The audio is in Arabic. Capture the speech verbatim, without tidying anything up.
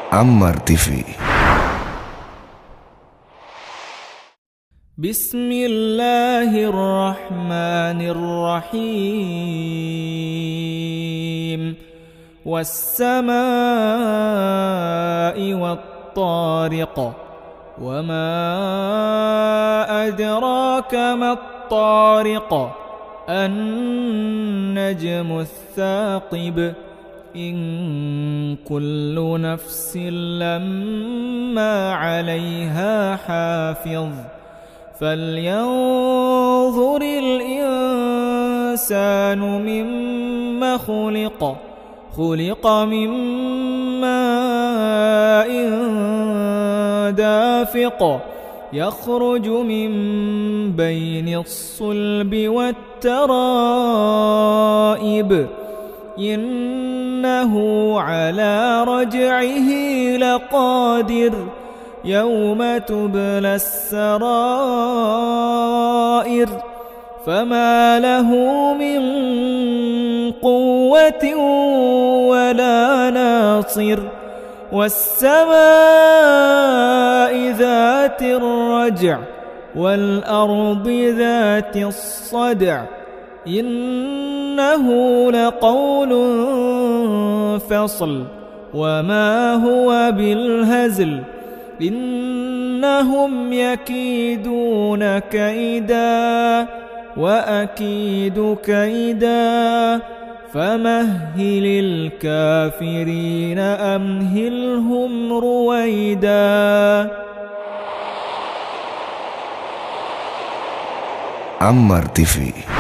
Ammar T V. بسم الله الرحمن الرحيم. والسماء والطارق، وما أدراك ما الطارق، النجم الثاقب، إن كل نفس لما عليها حافظ، فلينظر الإنسان مما خلق خلق من ماء دافق، يخرج من بين الصلب والترائب، إنه على رجعه لقادر، يوم تبلى السرائر، فما له من قوة ولا ناصر. والسماء ذات الرجع، والأرض ذات الصدع، إنه لقول فصل، وما هو بالهزل، إنهم يكيدون كيدا وأكيد كيدا، فمهل الكافرين أمهلهم رويدا. Ammar T V.